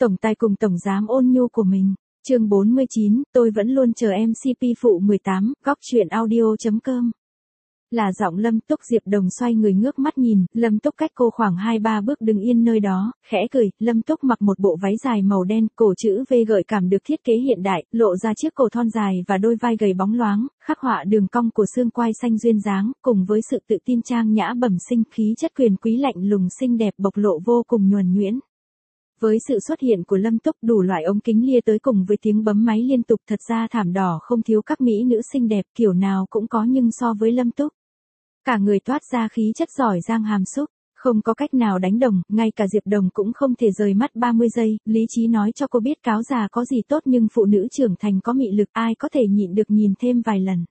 Tổng tài cùng tổng giám ôn nhu của mình. Chương 49, tôi vẫn luôn chờ em CP phụ 18, góc truyện audio.com. Là giọng Lâm Túc. Diệp Đồng xoay người ngước mắt nhìn, Lâm Túc cách cô khoảng 2-3 bước đứng yên nơi đó, khẽ cười. Lâm Túc mặc một bộ váy dài màu đen, cổ chữ V gợi cảm được thiết kế hiện đại, lộ ra chiếc cổ thon dài và đôi vai gầy bóng loáng, khắc họa đường cong của xương quai xanh duyên dáng, cùng với sự tự tin trang nhã bẩm sinh, khí chất quyền quý lạnh lùng xinh đẹp bộc lộ vô cùng nhuần nhuyễn. Với sự xuất hiện của Lâm Túc, đủ loại ống kính lia tới cùng với tiếng bấm máy liên tục, thật ra thảm đỏ không thiếu các mỹ nữ xinh đẹp kiểu nào cũng có, nhưng so với Lâm Túc, cả người toát ra khí chất giỏi giang hàm xúc, không có cách nào đánh đồng, ngay cả Diệp Đồng cũng không thể rời mắt 30 giây, lý trí nói cho cô biết cáo già có gì tốt, nhưng phụ nữ trưởng thành có mị lực, ai có thể nhịn được nhìn thêm vài lần.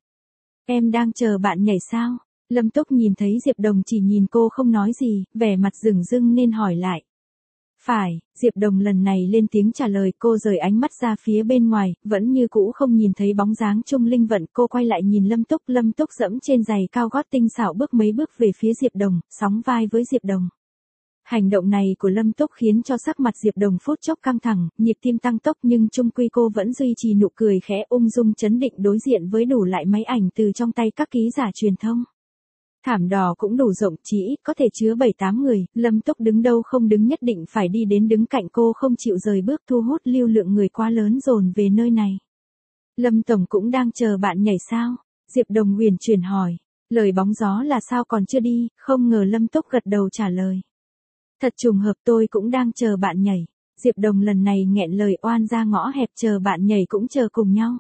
Em đang chờ bạn nhảy sao? Lâm Túc nhìn thấy Diệp Đồng chỉ nhìn cô không nói gì, vẻ mặt dửng dưng nên hỏi lại. Phải, Diệp Đồng lần này lên tiếng trả lời. Cô rời ánh mắt ra phía bên ngoài, vẫn như cũ không nhìn thấy bóng dáng Trung Linh Vận. Cô quay lại nhìn Lâm Túc dẫm trên giày cao gót tinh xảo bước mấy bước về phía Diệp Đồng, sóng vai với Diệp Đồng. Hành động này của Lâm Túc khiến cho sắc mặt Diệp Đồng phút chốc căng thẳng, nhịp tim tăng tốc, nhưng chung quy cô vẫn duy trì nụ cười khẽ ung dung trấn định đối diện với đủ loại máy ảnh từ trong tay các ký giả truyền thông. Thảm đỏ cũng đủ rộng, chỉ ít có thể chứa 7-8 người, Lâm Túc đứng đâu không đứng nhất định phải đi đến đứng cạnh cô, không chịu rời bước, thu hút lưu lượng người quá lớn dồn về nơi này. Lâm Tổng cũng đang chờ bạn nhảy sao? Diệp Đồng huyền chuyển hỏi. Lời bóng gió là sao còn chưa đi, không ngờ Lâm Túc gật đầu trả lời. Thật trùng hợp, tôi cũng đang chờ bạn nhảy. Diệp Đồng lần này nghẹn lời oan ra ngõ hẹp, chờ bạn nhảy cũng chờ cùng nhau.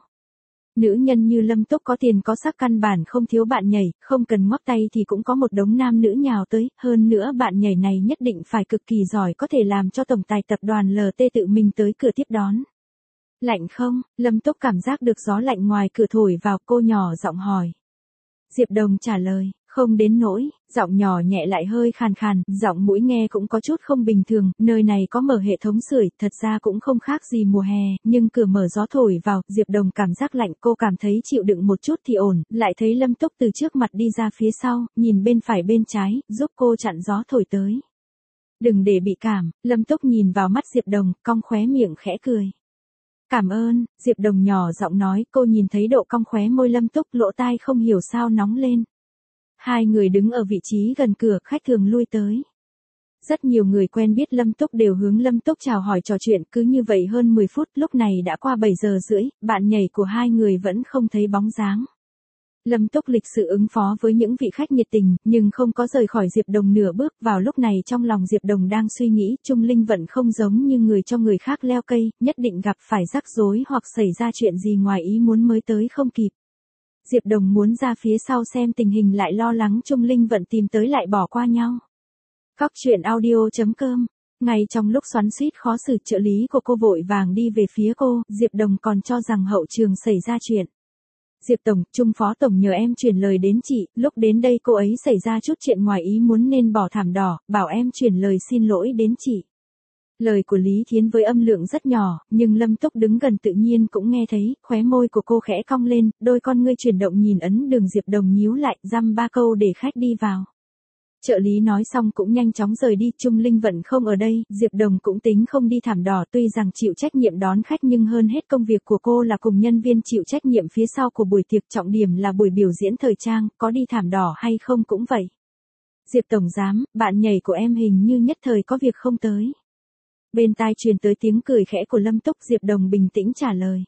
Nữ nhân như Lâm Túc có tiền có sắc căn bản không thiếu bạn nhảy, không cần ngoắc tay thì cũng có một đống nam nữ nhào tới, hơn nữa bạn nhảy này nhất định phải cực kỳ giỏi, có thể làm cho tổng tài tập đoàn LT tự mình tới cửa tiếp đón. Lạnh không? Lâm Túc cảm giác được gió lạnh ngoài cửa thổi vào, cô nhỏ giọng hỏi. Diệp Đồng trả lời. Không đến nỗi, giọng nhỏ nhẹ lại hơi khàn khàn, giọng mũi nghe cũng có chút không bình thường, nơi này có mở hệ thống sưởi, thật ra cũng không khác gì mùa hè, nhưng cửa mở gió thổi vào, Diệp Đồng cảm giác lạnh, cô cảm thấy chịu đựng một chút thì ổn, lại thấy Lâm Túc từ trước mặt đi ra phía sau, nhìn bên phải bên trái, giúp cô chặn gió thổi tới. Đừng để bị cảm, Lâm Túc nhìn vào mắt Diệp Đồng, cong khóe miệng khẽ cười. Cảm ơn, Diệp Đồng nhỏ giọng nói, cô nhìn thấy độ cong khóe môi Lâm Túc, lỗ tai không hiểu sao nóng lên. Hai người đứng ở vị trí gần cửa, khách thường lui tới. Rất nhiều người quen biết Lâm Túc đều hướng Lâm Túc chào hỏi trò chuyện, cứ như vậy hơn 10 phút, lúc này đã qua 7 giờ rưỡi, bạn nhảy của hai người vẫn không thấy bóng dáng. Lâm Túc lịch sự ứng phó với những vị khách nhiệt tình, nhưng không có rời khỏi Diệp Đồng nửa bước. Vào lúc này trong lòng Diệp Đồng đang suy nghĩ, Trung Linh Vận không giống như người cho người khác leo cây, nhất định gặp phải rắc rối hoặc xảy ra chuyện gì ngoài ý muốn mới tới không kịp. Diệp Đồng muốn ra phía sau xem tình hình, lại lo lắng Trung Linh Vận tìm tới lại bỏ qua nhau. Góc truyện audio.com. Ngay trong lúc xoắn xuýt khó xử, trợ lý của cô vội vàng đi về phía cô, Diệp Đồng còn cho rằng hậu trường xảy ra chuyện. Diệp Tổng, Trung Phó Tổng nhờ em truyền lời đến chị, lúc đến đây cô ấy xảy ra chút chuyện ngoài ý muốn nên bỏ thảm đỏ, bảo em truyền lời xin lỗi đến chị. Lời của Lý Thiến với âm lượng rất nhỏ, nhưng Lâm Túc đứng gần tự nhiên cũng nghe thấy, khóe môi của cô khẽ cong lên, đôi con ngươi chuyển động nhìn ấn đường. Diệp Đồng nhíu lại, dăm ba câu để khách đi vào. Trợ lý nói xong cũng nhanh chóng rời đi. Trung Linh Vận không ở đây, Diệp Đồng cũng tính không đi thảm đỏ, tuy rằng chịu trách nhiệm đón khách nhưng hơn hết công việc của cô là cùng nhân viên chịu trách nhiệm phía sau của buổi tiệc, trọng điểm là buổi biểu diễn thời trang, có đi thảm đỏ hay không cũng vậy. Diệp Tổng giám, bạn nhảy của em hình như nhất thời có việc không tới. Bên tai truyền tới tiếng cười khẽ của Lâm Túc. Diệp Đồng bình tĩnh trả lời.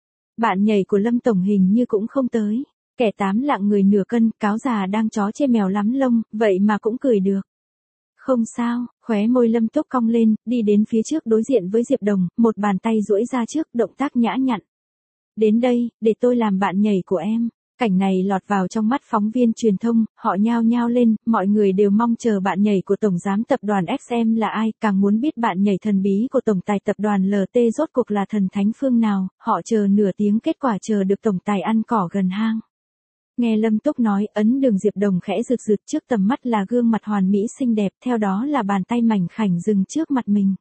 Bạn nhảy của Lâm Tổng hình như cũng không tới. Kẻ tám lạng người nửa cân, cáo già đang chó chê mèo lắm lông, vậy mà cũng cười được. Không sao, khóe môi Lâm Túc cong lên, đi đến phía trước đối diện với Diệp Đồng, một bàn tay duỗi ra trước, động tác nhã nhặn. Đến đây, để tôi làm bạn nhảy của em. Cảnh này lọt vào trong mắt phóng viên truyền thông, họ nhao nhao lên, mọi người đều mong chờ bạn nhảy của Tổng giám tập đoàn XM là ai, càng muốn biết bạn nhảy thần bí của Tổng tài tập đoàn LT rốt cuộc là thần thánh phương nào, họ chờ nửa tiếng, kết quả chờ được Tổng tài ăn cỏ gần hang. Nghe Lâm Túc nói, ấn đường Diệp Đồng khẽ rực rực, trước tầm mắt là gương mặt hoàn mỹ xinh đẹp, theo đó là bàn tay mảnh khảnh dừng trước mặt mình.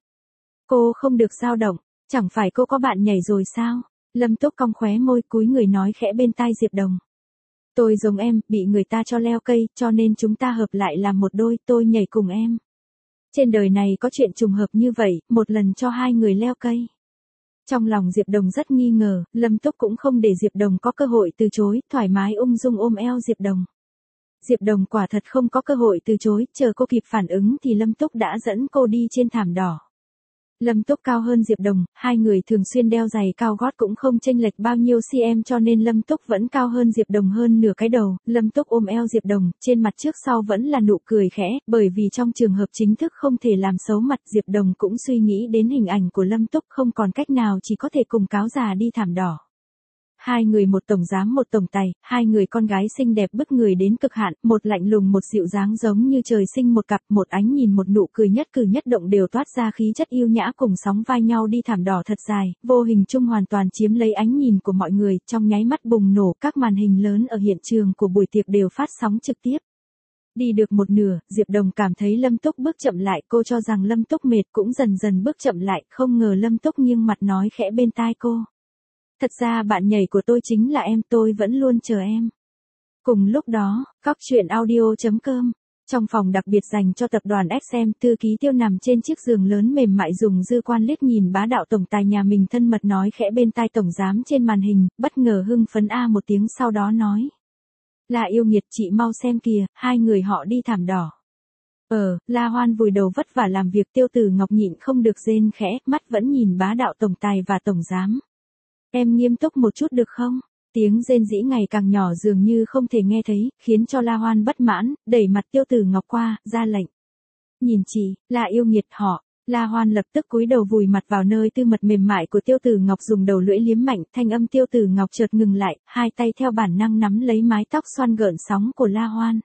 Cô không được dao động, chẳng phải cô có bạn nhảy rồi sao? Lâm Túc cong khóe môi, cúi người nói khẽ bên tai Diệp Đồng. Tôi giống em, bị người ta cho leo cây, cho nên chúng ta hợp lại làm một đôi, tôi nhảy cùng em. Trên đời này có chuyện trùng hợp như vậy, một lần cho hai người leo cây. Trong lòng Diệp Đồng rất nghi ngờ, Lâm Túc cũng không để Diệp Đồng có cơ hội từ chối, thoải mái ung dung ôm eo Diệp Đồng. Diệp Đồng quả thật không có cơ hội từ chối, chờ cô kịp phản ứng thì Lâm Túc đã dẫn cô đi trên thảm đỏ. Lâm Túc cao hơn Diệp Đồng, hai người thường xuyên đeo giày cao gót cũng không chênh lệch bao nhiêu cm cho nên Lâm Túc vẫn cao hơn Diệp Đồng hơn nửa cái đầu. Lâm Túc ôm eo Diệp Đồng, trên mặt trước sau vẫn là nụ cười khẽ, bởi vì trong trường hợp chính thức không thể làm xấu mặt, Diệp Đồng cũng suy nghĩ đến hình ảnh của Lâm Túc, không còn cách nào chỉ có thể cùng cáo già đi thảm đỏ. Hai người một tổng giám một tổng tài, hai người con gái xinh đẹp bức người đến cực hạn, một lạnh lùng một dịu dáng giống như trời sinh một cặp, một ánh nhìn một nụ cười nhất cử nhất động đều toát ra khí chất yêu nhã, cùng sóng vai nhau đi thảm đỏ thật dài, vô hình chung hoàn toàn chiếm lấy ánh nhìn của mọi người, trong nháy mắt bùng nổ, các màn hình lớn ở hiện trường của buổi tiệc đều phát sóng trực tiếp. Đi được một nửa, Diệp Đồng cảm thấy Lâm Túc bước chậm lại, cô cho rằng Lâm Túc mệt cũng dần dần bước chậm lại, không ngờ Lâm Túc nghiêng mặt nói khẽ bên tai cô. Thật ra bạn nhảy của tôi chính là em, tôi vẫn luôn chờ em. Cùng lúc đó, Cóc Truyện Audio.com, trong phòng đặc biệt dành cho tập đoàn SM, thư ký Tiêu nằm trên chiếc giường lớn mềm mại dùng dư quan liếc nhìn bá đạo tổng tài nhà mình thân mật nói khẽ bên tai tổng giám trên màn hình, bất ngờ hưng phấn a một tiếng sau đó nói. Là yêu nghiệt, chị mau xem kìa, hai người họ đi thảm đỏ. La Hoan vùi đầu vất vả làm việc, Tiêu Tử Ngọc nhịn không được rên khẽ, mắt vẫn nhìn bá đạo tổng tài và tổng giám. Em nghiêm túc một chút được không? Tiếng rên rỉ ngày càng nhỏ dường như không thể nghe thấy, khiến cho La Hoan bất mãn, đẩy mặt Tiêu Tử Ngọc qua, ra lệnh. Nhìn chị, là yêu nghiệt họ. La Hoan lập tức cúi đầu vùi mặt vào nơi tư mật mềm mại của Tiêu Tử Ngọc, dùng đầu lưỡi liếm mạnh, thanh âm Tiêu Tử Ngọc chợt ngừng lại, hai tay theo bản năng nắm lấy mái tóc xoăn gợn sóng của La Hoan.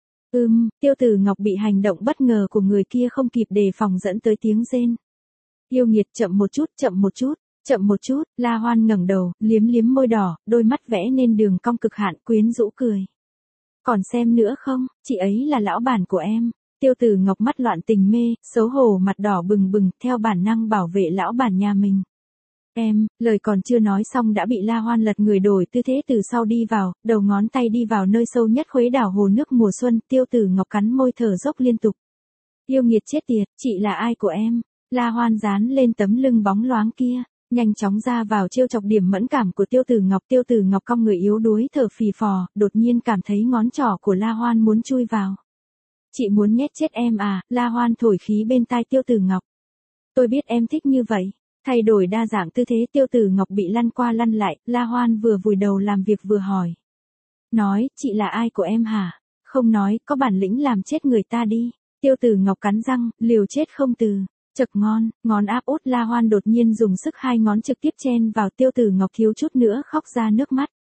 Tiêu Tử Ngọc bị hành động bất ngờ của người kia không kịp đề phòng dẫn tới tiếng rên. Yêu nghiệt, chậm một chút, chậm một chút. Chậm một chút, La Hoan ngẩng đầu, liếm liếm môi đỏ, đôi mắt vẽ nên đường cong cực hạn, quyến rũ cười. Còn xem nữa không, chị ấy là lão bản của em. Tiêu Tử Ngọc mắt loạn tình mê, xấu hổ mặt đỏ bừng bừng, theo bản năng bảo vệ lão bản nhà mình. Em, lời còn chưa nói xong đã bị La Hoan lật người đổi tư thế từ sau đi vào, đầu ngón tay đi vào nơi sâu nhất khuấy đảo hồ nước mùa xuân, Tiêu Tử Ngọc cắn môi thở dốc liên tục. Yêu nghiệt chết tiệt, chị là ai của em? La Hoan dán lên tấm lưng bóng loáng kia. Nhanh chóng ra vào trêu chọc điểm mẫn cảm của Tiêu Tử Ngọc cong người yếu đuối thở phì phò, đột nhiên cảm thấy ngón trỏ của La Hoan muốn chui vào. Chị muốn nhét chết em à? La Hoan thổi khí bên tai Tiêu Tử Ngọc. Tôi biết em thích như vậy. Thay đổi đa dạng tư thế, Tiêu Tử Ngọc bị lăn qua lăn lại, La Hoan vừa vùi đầu làm việc vừa hỏi. Nói, chị là ai của em hả? Không nói, có bản lĩnh làm chết người ta đi. Tiêu Tử Ngọc cắn răng, liều chết không từ. Chật ngon, ngón áp út La Hoan đột nhiên dùng sức hai ngón trực tiếp chen vào, Tiêu Tử Ngọc thiếu chút nữa khóc ra nước mắt.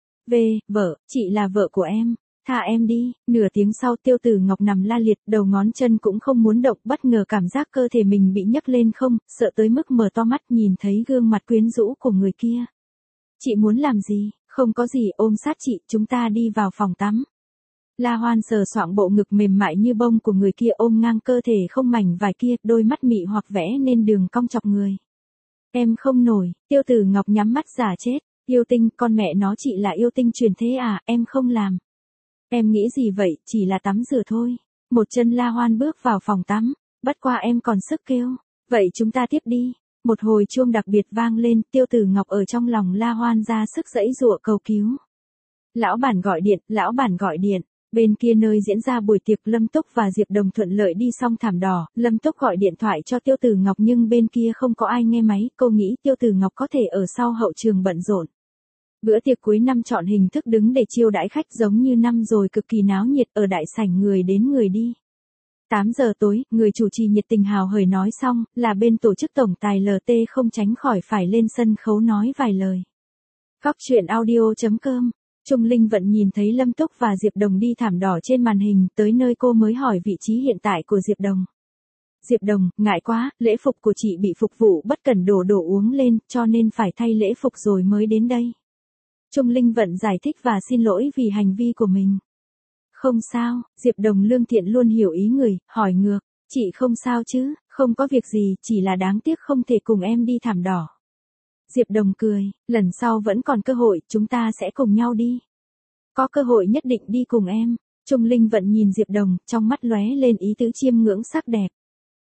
Vợ, chị là vợ của em, tha em đi. Nửa tiếng sau Tiêu Tử Ngọc nằm la liệt, đầu ngón chân cũng không muốn động, bất ngờ cảm giác cơ thể mình bị nhấc lên không, sợ tới mức mở to mắt nhìn thấy gương mặt quyến rũ của người kia. Chị muốn làm gì? Không có gì, ôm sát chị, chúng ta đi vào phòng tắm. La Hoan sờ soạng bộ ngực mềm mại như bông của người kia, ôm ngang cơ thể không mảnh vải kia, đôi mắt mị hoặc vẽ nên đường cong chọc người. Em không nổi, Tiêu Tử Ngọc nhắm mắt giả chết. Yêu tinh, con mẹ nó, chị là yêu tinh truyền thế à? Em không làm. Em nghĩ gì vậy, chỉ là tắm rửa thôi. Một chân La Hoan bước vào phòng tắm, bất qua em còn sức kêu. Vậy chúng ta tiếp đi. Một hồi chuông đặc biệt vang lên, Tiêu Tử Ngọc ở trong lòng La Hoan ra sức giãy giụa cầu cứu. Lão bản gọi điện, lão bản gọi điện. Bên kia nơi diễn ra buổi tiệc, Lâm Túc và Diệp Đồng thuận lợi đi xong thảm đỏ, Lâm Túc gọi điện thoại cho Tiêu Tử Ngọc nhưng bên kia không có ai nghe máy, cô nghĩ Tiêu Tử Ngọc có thể ở sau hậu trường bận rộn. Bữa tiệc cuối năm chọn hình thức đứng để chiêu đãi khách giống như năm rồi, cực kỳ náo nhiệt, ở đại sảnh người đến người đi. 8 giờ tối, người chủ trì nhiệt tình hào hời nói xong, là bên tổ chức tổng tài LT không tránh khỏi phải lên sân khấu nói vài lời. Cóc Truyện Audio.com. Trung Linh Vận nhìn thấy Lâm Túc và Diệp Đồng đi thảm đỏ trên màn hình, tới nơi cô mới hỏi vị trí hiện tại của Diệp Đồng. Diệp Đồng, ngại quá, lễ phục của chị bị phục vụ bất cẩn đổ uống lên, cho nên phải thay lễ phục rồi mới đến đây. Trung Linh Vận giải thích và xin lỗi vì hành vi của mình. Không sao, Diệp Đồng lương thiện luôn hiểu ý người, hỏi ngược, chị không sao chứ, không có việc gì, chỉ là đáng tiếc không thể cùng em đi thảm đỏ. Diệp Đồng cười, lần sau vẫn còn cơ hội, chúng ta sẽ cùng nhau đi. Có cơ hội nhất định đi cùng em. Trung Linh Vận nhìn Diệp Đồng, trong mắt lóe lên ý tứ chiêm ngưỡng sắc đẹp.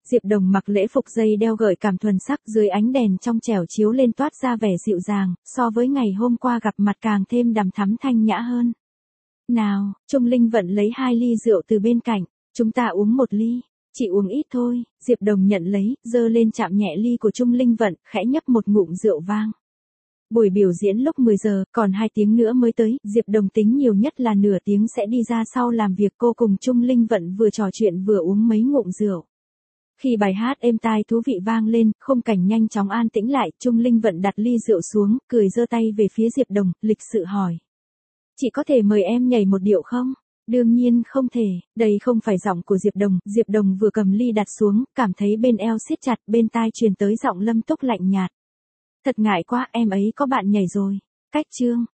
Diệp Đồng mặc lễ phục dây đeo gợi cảm thuần sắc dưới ánh đèn trong trẻo chiếu lên toát ra vẻ dịu dàng, so với ngày hôm qua gặp mặt càng thêm đằm thắm thanh nhã hơn. Nào, Trung Linh Vận lấy 2 ly rượu từ bên cạnh, chúng ta uống 1 ly. Chỉ uống ít thôi, Diệp Đồng nhận lấy, giơ lên chạm nhẹ ly của Trung Linh Vận, khẽ nhấp một ngụm rượu vang. Buổi biểu diễn lúc 10 giờ, còn 2 tiếng nữa mới tới, Diệp Đồng tính nhiều nhất là nửa tiếng sẽ đi ra sau làm việc. Cô cùng Trung Linh Vận vừa trò chuyện vừa uống mấy ngụm rượu. Khi bài hát êm tai thú vị vang lên, khung cảnh nhanh chóng an tĩnh lại, Trung Linh Vận đặt ly rượu xuống, cười giơ tay về phía Diệp Đồng, lịch sự hỏi. Chị có thể mời em nhảy một điệu không? Đương nhiên không thể, đây không phải giọng của Diệp Đồng vừa cầm ly đặt xuống, cảm thấy bên eo siết chặt, bên tai truyền tới giọng Lâm Túc lạnh nhạt. Thật ngại quá, em ấy có bạn nhảy rồi. Cách chương.